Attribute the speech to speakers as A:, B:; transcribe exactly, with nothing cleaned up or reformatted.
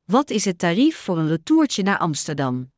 A: Wat is het tarief voor een retourtje naar Amsterdam?